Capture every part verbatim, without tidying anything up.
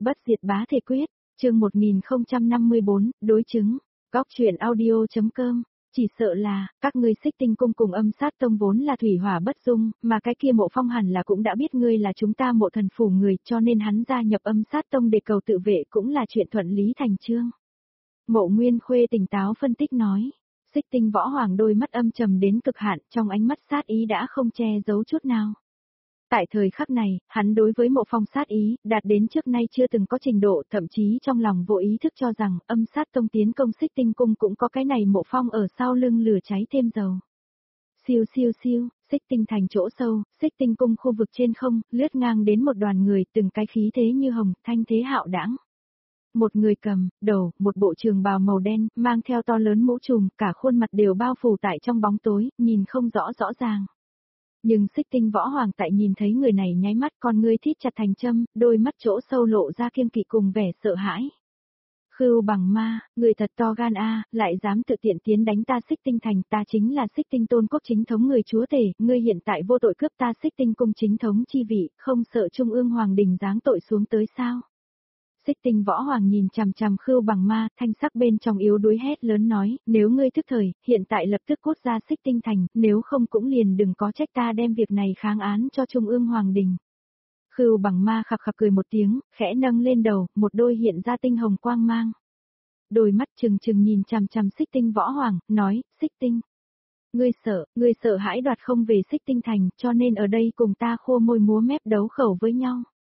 Bất diệt bá thể quyết, chương một nghìn không trăm năm mươi bốn, đối chứng, góc truyện audio.com. Chỉ sợ là, các ngươi Xích Tinh cung cùng Âm Sát tông vốn là thủy hỏa bất dung, mà cái kia Mộ Phong hẳn là cũng đã biết ngươi là chúng ta Mộ thần phủ người, cho nên hắn gia nhập Âm Sát tông để cầu tự vệ cũng là chuyện thuận lý thành chương. Mộ Nguyên Khuê tỉnh táo phân tích nói. Xích Tinh Võ Hoàng đôi mắt âm trầm đến cực hạn, trong ánh mắt sát ý đã không che giấu chút nào. Tại thời khắc này, hắn đối với Mộ Phong sát ý, đạt đến trước nay chưa từng có trình độ, thậm chí trong lòng vô ý thức cho rằng, Âm Sát tông tiến công Xích Tinh cung cũng có cái này Mộ Phong ở sau lưng lửa cháy thêm dầu. Siêu siêu siêu, Xích Tinh thành chỗ sâu, Xích Tinh cung khu vực trên không, lướt ngang đến một đoàn người, từng cái khí thế như hồng, thanh thế hạo đãng. Một người cầm, đầu, một bộ trường bào màu đen, mang theo to lớn mũ trùm, cả khuôn mặt đều bao phủ tại trong bóng tối, nhìn không rõ rõ ràng. Nhưng Xích Tinh Võ Hoàng tại nhìn thấy người này nháy mắt, con ngươi thít chặt thành châm, đôi mắt chỗ sâu lộ ra kiêng kỵ cùng vẻ sợ hãi. Khưu Bằng Ma, người thật to gan a, lại dám tự tiện tiến đánh ta Xích Tinh thành, ta chính là Xích Tinh Tôn quốc chính thống người chúa tể, ngươi hiện tại vô tội cướp ta Xích Tinh cung chính thống chi vị, không sợ Trung ương Hoàng đình giáng tội xuống tới sao? Xích Tinh Võ Hoàng nhìn chằm chằm Khưu Bằng Ma, thanh sắc bên trong yếu đuối hét lớn nói, nếu ngươi thức thời, hiện tại lập tức cút ra Xích Tinh thành, nếu không cũng liền đừng có trách ta đem việc này kháng án cho Trung ương Hoàng đình. Khưu Bằng Ma khặc khặc cười một tiếng, khẽ nâng lên đầu, một đôi hiện ra tinh hồng quang mang. Đôi mắt trừng trừng nhìn chằm chằm Xích Tinh Võ Hoàng, nói, Xích Tinh. Ngươi sợ, ngươi sợ hãi đoạt không về Xích Tinh thành, cho nên ở đây cùng ta khô môi múa mép đấu khẩu với nhau.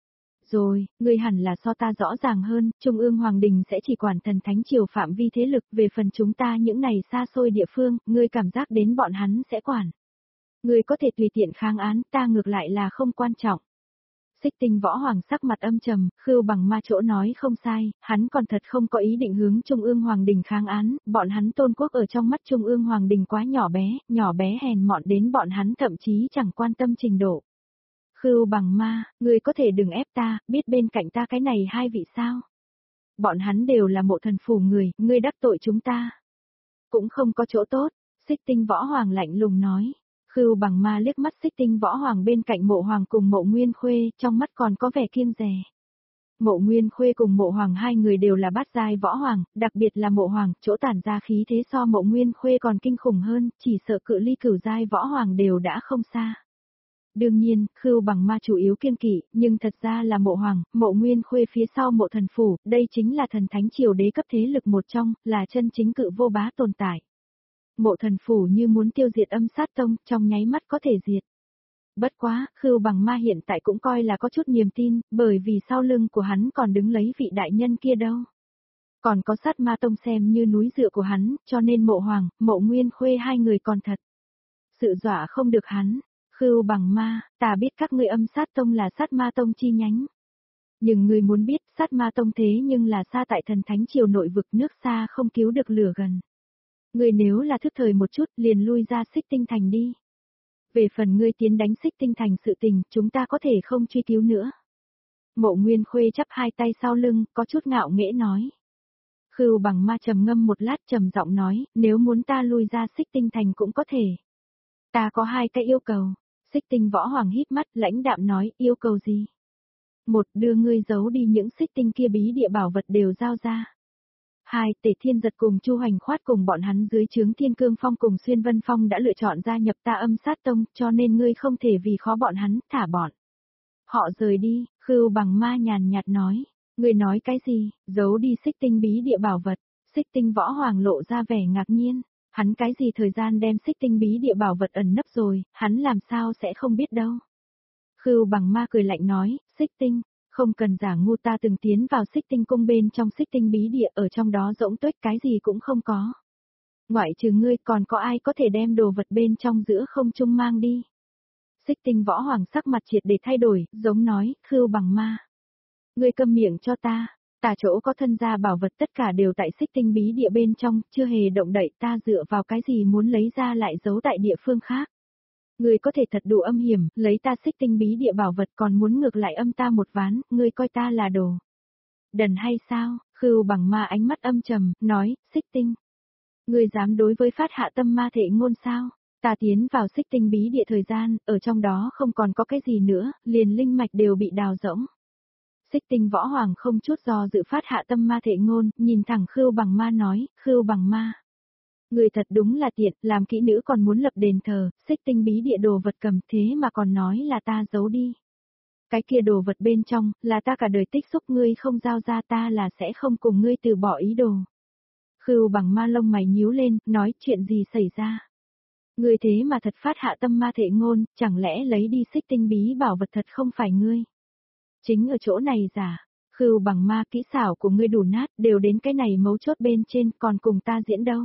Rồi, ngươi hẳn là so ta rõ ràng hơn, Trung ương Hoàng đình sẽ chỉ quản thần thánh triều phạm vi thế lực, về phần chúng ta những này xa xôi địa phương, ngươi cảm giác đến bọn hắn sẽ quản. Ngươi có thể tùy tiện kháng án, ta ngược lại là không quan trọng. Xích Tinh Võ Hoàng sắc mặt âm trầm, Khưu Bằng Ma chỗ nói không sai, hắn còn thật không có ý định hướng Trung ương Hoàng đình kháng án, bọn hắn Tôn quốc ở trong mắt Trung ương Hoàng đình quá nhỏ bé, nhỏ bé hèn mọn đến bọn hắn thậm chí chẳng quan tâm trình độ. Khưu Bằng Ma, ngươi có thể đừng ép ta, biết bên cạnh ta cái này hai vị sao? Bọn hắn đều là Mộ thần phủ người, ngươi đắc tội chúng ta. Cũng không có chỗ tốt, Xích Tinh Võ Hoàng lạnh lùng nói. Khưu Bằng Ma liếc mắt Xích Tinh Võ Hoàng bên cạnh Mộ Hoàng cùng Mộ Nguyên Khuê, trong mắt còn có vẻ kiêng dè. Mộ Nguyên Khuê cùng Mộ Hoàng hai người đều là bát giai võ hoàng, đặc biệt là Mộ Hoàng, chỗ tản ra khí thế so Mộ Nguyên Khuê còn kinh khủng hơn, chỉ sợ cự ly cửu giai võ hoàng đều đã không xa. Đương nhiên, Khưu Bằng Ma chủ yếu kiêng kỵ, nhưng thật ra là Mộ Hoàng, Mộ Nguyên Khuê phía sau Mộ thần phủ, đây chính là thần thánh triều đế cấp thế lực một trong, là chân chính cự vô bá tồn tại. Mộ thần phủ như muốn tiêu diệt Âm Sát tông, trong nháy mắt có thể diệt. Bất quá, Khưu Bằng Ma hiện tại cũng coi là có chút niềm tin, bởi vì sau lưng của hắn còn đứng lấy vị đại nhân kia đâu. Còn có Sát Ma tông xem như núi dựa của hắn, cho nên Mộ Hoàng, Mộ Nguyên Khuê hai người còn thật. Sự dọa không được hắn. Khưu Bằng Ma, ta biết các ngươi Âm Sát tông là Sát Ma tông chi nhánh. Nhưng ngươi muốn biết, Sát Ma tông thế nhưng là xa tại thần thánh triều nội vực, nước xa không cứu được lửa gần. Ngươi nếu là thức thời một chút, liền lui ra Xích Tinh thành đi. Về phần ngươi tiến đánh Xích Tinh thành sự tình, chúng ta có thể không truy cứu nữa. Mộ Nguyên Khuê chắp hai tay sau lưng, có chút ngạo nghễ nói. Khưu Bằng Ma trầm ngâm một lát trầm giọng nói, nếu muốn ta lui ra Xích Tinh thành cũng có thể. Ta có hai cái yêu cầu. Xích Tinh Võ Hoàng híp mắt, lãnh đạm nói, yêu cầu gì? Một, đưa ngươi giấu đi những xích tinh kia bí địa bảo vật đều giao ra. Hai, Tề Thiên Giật cùng Chu Hoành Khoát cùng bọn hắn dưới trướng Thiên Cương Phong cùng Xuyên Vân Phong đã lựa chọn gia nhập ta Âm Sát tông, cho nên ngươi không thể vì khó bọn hắn, thả bọn. Họ rời đi, Khưu Bằng Ma nhàn nhạt nói. Ngươi nói cái gì, giấu đi xích tinh bí địa bảo vật? Xích Tinh Võ Hoàng lộ ra vẻ ngạc nhiên. Hắn cái gì thời gian đem xích tinh bí địa bảo vật ẩn nấp rồi, hắn làm sao sẽ không biết đâu. Khưu Bằng Ma cười lạnh nói, xích tinh, không cần giả ngu, ta từng tiến vào xích tinh cung bên trong xích tinh bí địa, ở trong đó rỗng tuếch cái gì cũng không có. Ngoại trừ ngươi còn có ai có thể đem đồ vật bên trong giữa không trung mang đi. Xích Tinh Võ Hoàng sắc mặt triệt để thay đổi, giống nói, Khưu Bằng Ma. Ngươi câm miệng cho ta. Ta chỗ có thân gia bảo vật tất cả đều tại xích tinh bí địa bên trong, chưa hề động đậy, ta dựa vào cái gì muốn lấy ra lại giấu tại địa phương khác. Ngươi có thể thật đủ âm hiểm, lấy ta xích tinh bí địa bảo vật còn muốn ngược lại âm ta một ván, ngươi coi ta là đồ đần hay sao? Khưu Bằng Ma ánh mắt âm trầm, nói, xích tinh. Ngươi dám đối với phát hạ tâm ma thể ngôn sao? Ta tiến vào xích tinh bí địa thời gian, ở trong đó không còn có cái gì nữa, liền linh mạch đều bị đào rỗng. Xích Tinh Võ Hoàng không chút do dự phát hạ tâm ma thệ ngôn, nhìn thẳng Khưu Bằng Ma nói, Khưu Bằng Ma. Người thật đúng là tiện, làm kỹ nữ còn muốn lập đền thờ, Xích Tinh bí địa đồ vật cầm thế mà còn nói là ta giấu đi. Cái kia đồ vật bên trong, là ta cả đời tích xúc, ngươi không giao ra ta là sẽ không cùng ngươi từ bỏ ý đồ. Khưu Bằng Ma lông mày nhíu lên, nói chuyện gì xảy ra. Ngươi thế mà thật phát hạ tâm ma thệ ngôn, chẳng lẽ lấy đi Xích Tinh bí bảo vật thật không phải ngươi. Chính ở chỗ này giả, Khưu Bằng Ma kỹ xảo của ngươi đủ nát, đều đến cái này mấu chốt bên trên, còn cùng ta diễn đâu.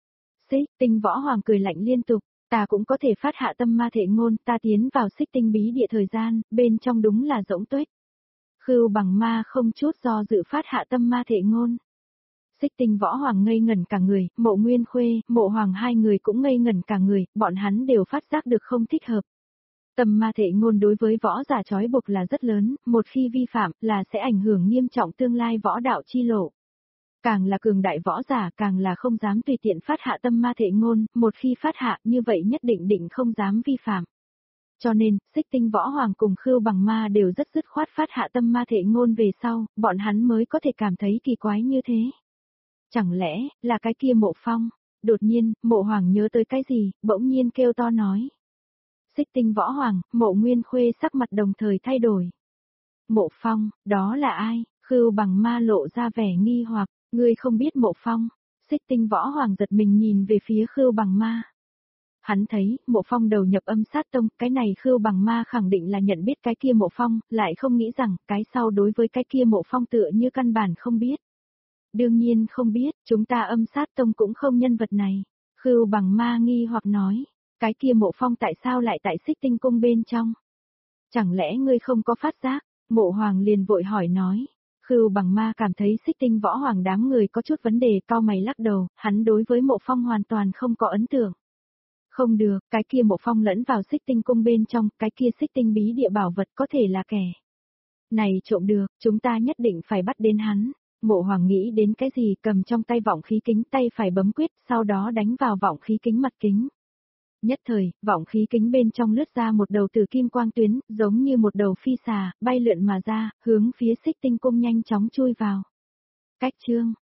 Xích Tinh Võ Hoàng cười lạnh liên tục, ta cũng có thể phát hạ tâm ma thệ ngôn, ta tiến vào Xích Tinh bí địa thời gian, bên trong đúng là rỗng tuếch. Khưu Bằng Ma không chút do dự phát hạ tâm ma thệ ngôn. Xích Tinh Võ Hoàng ngây ngẩn cả người, Mộ Nguyên Khuê, Mộ Hoàng hai người cũng ngây ngẩn cả người, bọn hắn đều phát giác được không thích hợp. Tâm ma thệ ngôn đối với võ giả trói buộc là rất lớn, một khi vi phạm là sẽ ảnh hưởng nghiêm trọng tương lai võ đạo chi lộ. Càng là cường đại võ giả càng là không dám tùy tiện phát hạ tâm ma thệ ngôn, một khi phát hạ như vậy nhất định định không dám vi phạm. Cho nên, Xích Tinh Võ Hoàng cùng Khưu Bằng Ma đều rất dứt khoát phát hạ tâm ma thệ ngôn về sau, bọn hắn mới có thể cảm thấy kỳ quái như thế. Chẳng lẽ, là cái kia Mộ Phong? Đột nhiên, Mộ Hoàng nhớ tới cái gì, bỗng nhiên kêu to nói. Xích Tinh Võ Hoàng, Mộ Nguyên Khuê sắc mặt đồng thời thay đổi. Mộ Phong, đó là ai? Khưu Bằng Ma lộ ra vẻ nghi hoặc, ngươi không biết Mộ Phong. Xích Tinh Võ Hoàng giật mình nhìn về phía Khưu Bằng Ma. Hắn thấy, Mộ Phong đầu nhập âm sát tông, cái này Khưu Bằng Ma khẳng định là nhận biết cái kia Mộ Phong, lại không nghĩ rằng, cái sau đối với cái kia Mộ Phong tựa như căn bản không biết. Đương nhiên không biết, chúng ta âm sát tông cũng không nhân vật này. Khưu Bằng Ma nghi hoặc nói, cái kia Mộ Phong tại sao lại tại Xích Tinh cung bên trong? Chẳng lẽ ngươi không có phát giác? Mộ Hoàng liền vội hỏi nói. Khưu Bằng Ma cảm thấy Xích Tinh Võ Hoàng đám người có chút vấn đề, cau mày lắc đầu, hắn đối với Mộ Phong hoàn toàn không có ấn tượng. Không được, cái kia Mộ Phong lẫn vào Xích Tinh cung bên trong, cái kia Xích Tinh bí địa bảo vật có thể là kẻ này trộm được, chúng ta nhất định phải bắt đến hắn. Mộ Hoàng nghĩ đến cái gì, cầm trong tay vọng khí kính, tay phải bấm quyết, sau đó đánh vào vọng khí kính mặt kính. Nhất thời, vọng khí kính bên trong lướt ra một đầu tử kim quang tuyến, giống như một đầu phi xà, bay lượn mà ra, hướng phía Xích Tinh cung nhanh chóng chui vào. Cách chương